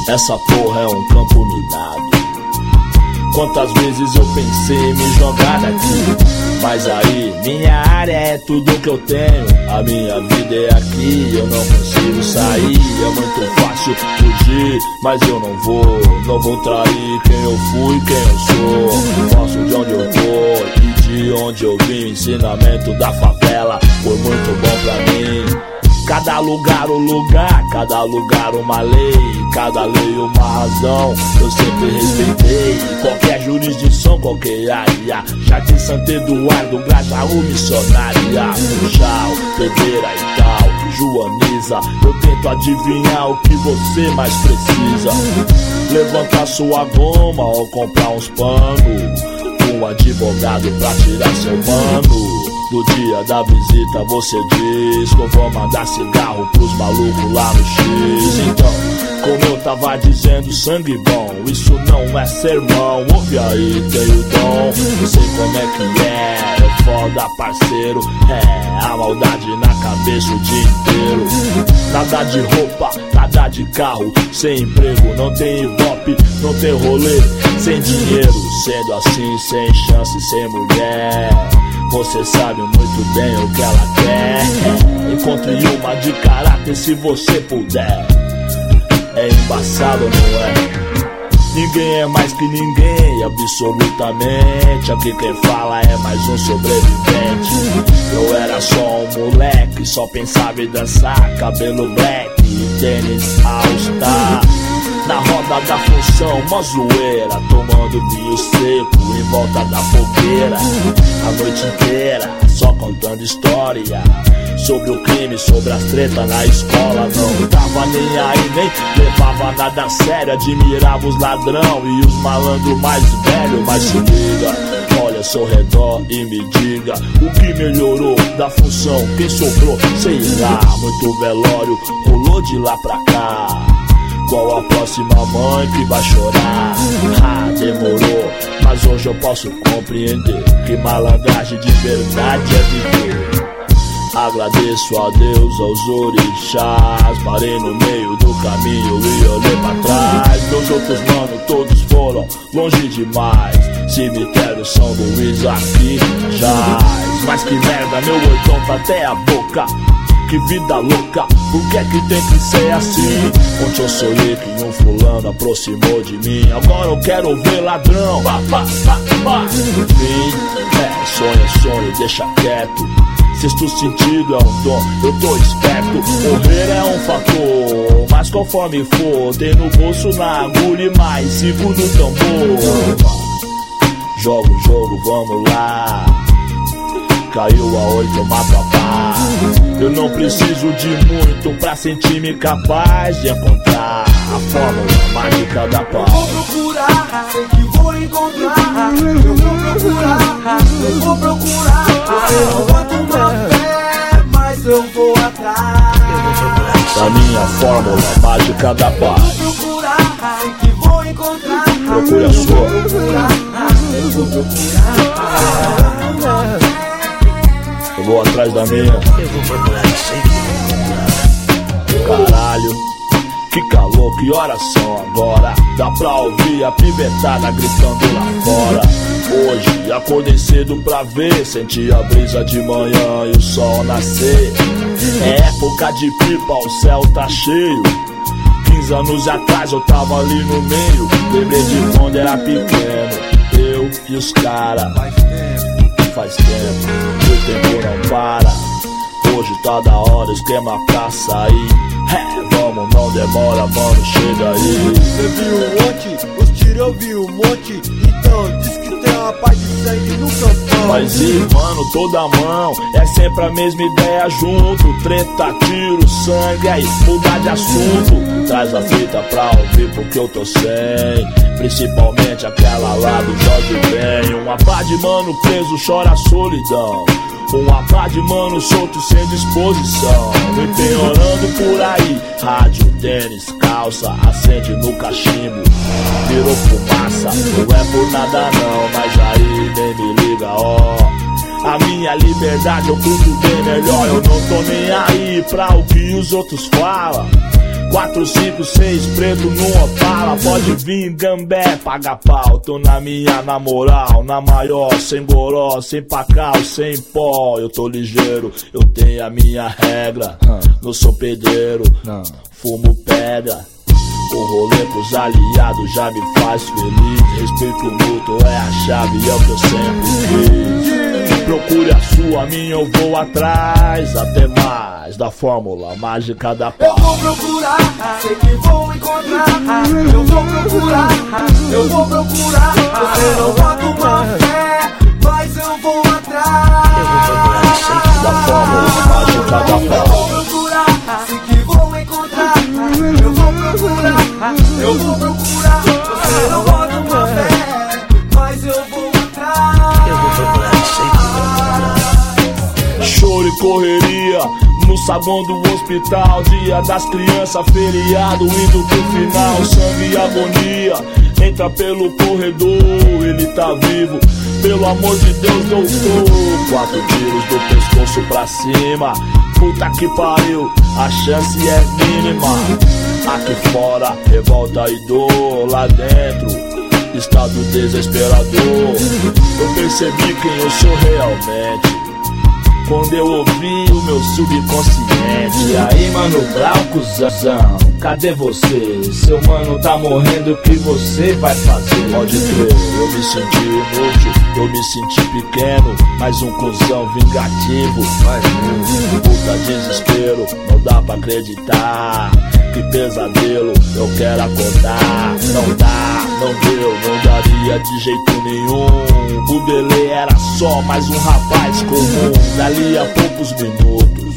Essa porra é um campo minado. Quantas vezes eu pensei em me jogar daqui, mas aí, minha área é tudo que eu tenho. A minha vida é aqui, eu não consigo sair. É muito fácil fugir, mas eu não vou trair quem eu fui, quem eu sou. Gosto de onde eu tô e de onde eu vim. Ensinamento da favela foi muito bom pra mim. Cada lugar um lugar, cada lugar uma lei, cada lei uma razão, eu sempre respeitei. Qualquer jurisdição, qualquer área, Jardim Santo Eduardo, Grajaú, Missionária, Funchal, Pedreira e tal, Joaniza. Eu tento adivinhar o que você mais precisa. Levantar sua goma ou comprar uns panos, um advogado pra tirar seu mano. No dia da visita você diz que eu vou mandar cigarro pros malucos lá no X. Então, como eu tava dizendo, sangue bom, isso não é sermão. Ouve aí, tem o dom, eu sei como é que é foda, parceiro. É a maldade na cabeça o dia inteiro. Nada de roupa, nada de carro, sem emprego, não tem ibope, não tem rolê, sem dinheiro, sendo assim, sem chance, sem mulher. Você sabe muito bem o que ela quer. Encontre uma de caráter se você puder. É embaçado, não é? Ninguém é mais que ninguém, absolutamente. Aqui quem fala é mais um sobrevivente. Eu era só um moleque, só pensava em dançar, cabelo black e tênis All-Star. Na roda da função, mó zoeira, tomando vinho seco em volta da fogueira. A noite inteira, só contando história sobre o crime, sobre as tretas na escola. Não tava nem aí, nem levava nada a sério. Admirava os ladrão e os malandros mais velhos. Mas se liga, olha ao seu redor e me diga o que melhorou da função, quem sobrou, sei lá. Muito velório rolou de lá pra cá. Qual a próxima mãe que vai chorar? Ah, demorou, mas hoje eu posso compreender que malandragem de verdade é viver. Agradeço a Deus, aos orixás. Parei no meio do caminho e olhei pra trás. Meus outros manos todos foram longe demais. Cemitério São Luís aqui jaz. Mas que merda, meu oitão tá até a boca. Que vida louca, por que é que tem que ser assim? Ontem eu sonhei que um fulano aproximou de mim. Agora eu quero ver ladrão. Enfim, sonho, deixa quieto. Sexto sentido é um dom, eu tô esperto. Morrer é um fator, mas conforme for, tem no bolso, na agulha e mais 5 no tambor. Joga o jogo, vamos lá. Caiu a 8, mato a paz. Eu não preciso de muito pra sentir-me capaz de encontrar a fórmula mágica da paz. Eu vou procurar, sei que vou encontrar. Eu vou procurar. Eu boto uma fé, mas eu vou atrás da minha fórmula mágica da paz. Eu vou procurar, sei que vou encontrar. Procure a sua. Eu vou procurar. Eu vou atrás da minha. Eu vou procurar, sei que vou encontrar. Caralho, que calor, que horas são agora? Dá pra ouvir a pivetada gritando lá fora. Hoje acordei cedo pra ver, senti a brisa de manhã e o sol nascer. É época de pipa, o céu tá cheio. 15 anos atrás eu tava ali no meio. Lembrei de quando era pequeno, eu e os cara. Faz tempo, o tempo não para. Hoje tá da hora, esquema pra sair. Vamos, não demora, mano, chega aí. Você viu ontem, os tiros eu vi um monte. Então, diz que tem uma paz de sangue no campão. Mas e, mano, toda mão, é sempre a mesma ideia junto. Treta, tiro, sangue, aí mudar de assunto. Traz a fita pra ouvir porque eu tô sem. Principalmente aquela lá do Jorge Ben. Uma pá de mano preso chora a solidão. Uma pá de mano solto sem disposição. Empenhorando por aí. Rádio, tênis, calça, acende no cachimbo. Virou fumaça, não é por nada não. Mas aí nem me liga, ó. A minha liberdade eu cuido bem melhor. Eu não tô nem aí pra o que os outros falam. 4, 5, 6 preto no Opala. Pode vir gambé, paga pau. Tô na minha, na moral, na maior, sem goró, sem pacal, sem pó. Eu tô ligeiro, eu tenho a minha regra. Não sou pedreiro, fumo pedra. O rolê pros aliados já me faz feliz. Respeito mútuo é a chave, é o que eu sempre quis. Procure a sua, a minha eu vou atrás. Até mais da fórmula mágica da paz. Eu vou procurar, sei que vou encontrar. Eu vou procurar, eu vou procurar. Você não bota uma fé, mas eu vou atrás. Eu vou procurar, sei que da fórmula mágica da paz. Eu vou procurar, sei que vou encontrar. Eu vou procurar, eu vou procurar. Você não bota uma fé, mas eu vou atrás. Eu vou procurar, sei que vou encontrar. Choro e correria no saguão do hospital. Dia das crianças, feriado, indo pro final. Sangue e agonia, entra pelo corredor. Ele tá vivo, pelo amor de Deus, doutor. 4 tiros do pescoço pra cima. Puta que pariu, a chance é mínima. Aqui fora, revolta e dor. Lá dentro, estado desesperador. Eu percebi quem eu sou realmente quando eu ouvi o meu subconsciente. E aí, mano, Brau, cuzão, cadê você? Seu mano tá morrendo, o que você vai fazer? Pode crer, eu me senti inútil, eu me senti pequeno. Mais um cuzão vingativo, puta desespero, não dá pra acreditar. Que pesadelo, eu quero acordar. Não dá, não deu, não daria de jeito nenhum. O Belê era só mais um rapaz comum. Dali a poucos minutos,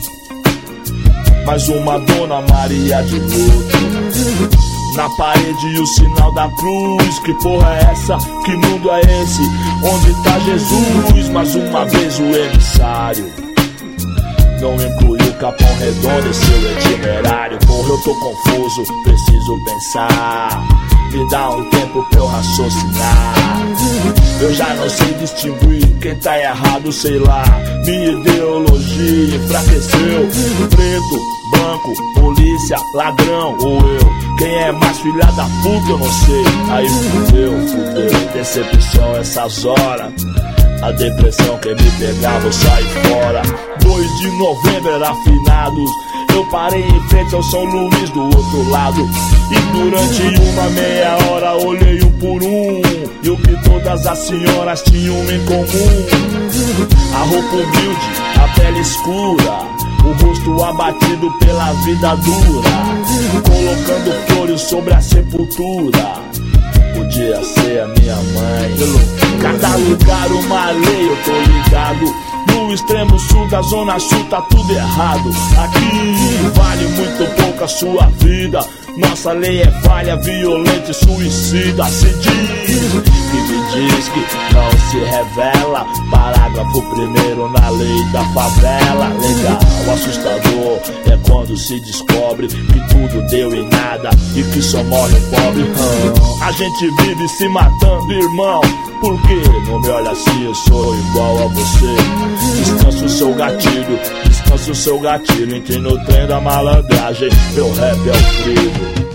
mais uma Dona Maria de luto. Na parede o sinal da cruz. Que porra é essa? Que mundo é esse? Onde tá Jesus? Mais uma vez o emissário não incluiu Capão Redondo em seu itinerário. Porra, eu tô confuso, preciso pensar. Me dá um tempo pra eu raciocinar. Eu já não sei distinguir quem tá errado, sei lá. Minha ideologia enfraqueceu. Preto, branco, polícia, ladrão ou eu. Quem é mais filha da puta eu não sei. Aí fudeu, decepção essas horas. A depressão quer me pegar, vou sair fora. 2 de novembro era finados. Eu parei em frente ao São Luís do outro lado. E durante uma meia hora olhei um por um. E o que todas as senhoras tinham em comum: a roupa humilde, a pele escura, o rosto abatido pela vida dura, colocando flores sobre a sepultura. Podia ser a minha mãe. Cada lugar uma lei, eu tô ligado. No extremo sul da zona sul tá tudo errado. Aqui vale muito pouco a sua vida. Nossa lei é falha, violenta e suicida. Se diz que me diz que não se revela. Parágrafo 1º na lei da favela. Legal, assustador é quando se descobre que tudo deu em nada e que só morre o pobre. A gente vive se matando, irmão. Por que não me olha assim? Eu sou igual a você. Descansa o seu gatilho, descansa o seu gatilho. Entre no trem da malandragem, meu rap é o frio.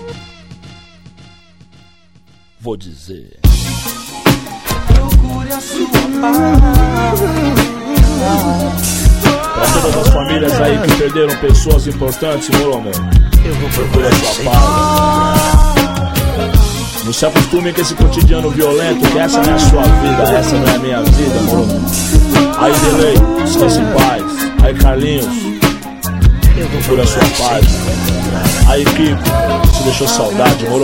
Vou dizer: procure a sua paz. Pra todas as famílias aí que perderam pessoas importantes, meu amor, Eu vou procure procurar, a sei sua que paz. Não se acostume com esse cotidiano violento, que essa não é a sua vida, essa não é a minha vida, moro? Aí, Delay, descanse em paz. Aí, Carlinhos, eu vou procura a sua procurar, paz. sei que vou encontrar. Aí, Kiko, se deixou saudade, moro?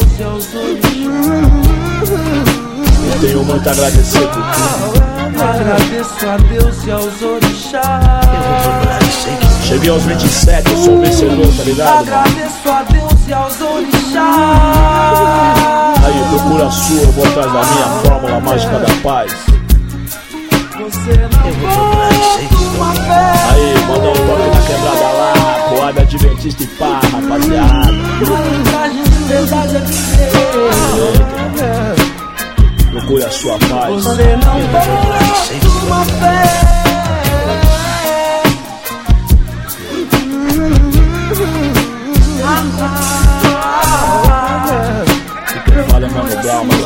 Eu tenho muito a agradecer por tudo. Agradeço a Deus e aos orixás. Eu vou procurar, sei que vou Cheguei aos 27, eu sou vencedor, tá ligado? Mano? Agradeço a Deus e aos orixás. Aí, procura a sua, eu vou atrás da minha fórmula mágica da paz. Você não Eu vou procurar, sei que vou uma encontrar. fé. Aí, manda um toque na quebrada lá, Coab Adventista e pá, rapaziada. A linguagem de verdade é viver. Procure a sua paz. Você não pode uma fé. Ah, ah.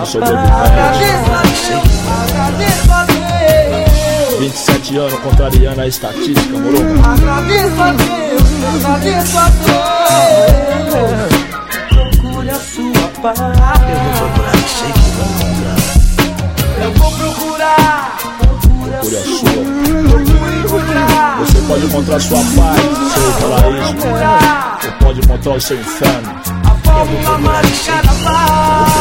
eu sou doido. Agradeço a Deus. 27 anos contrariando a estatística, moro? Agradeço a Deus. Procure a sua paz. Eu vou procurar, sei que vai encontrar. Eu vou procurar. Procure a sua. Procure encontrar. Você pode encontrar sua paz, seu paraíso, ou pode encontrar o seu inferno. A fórmula mágica da paz.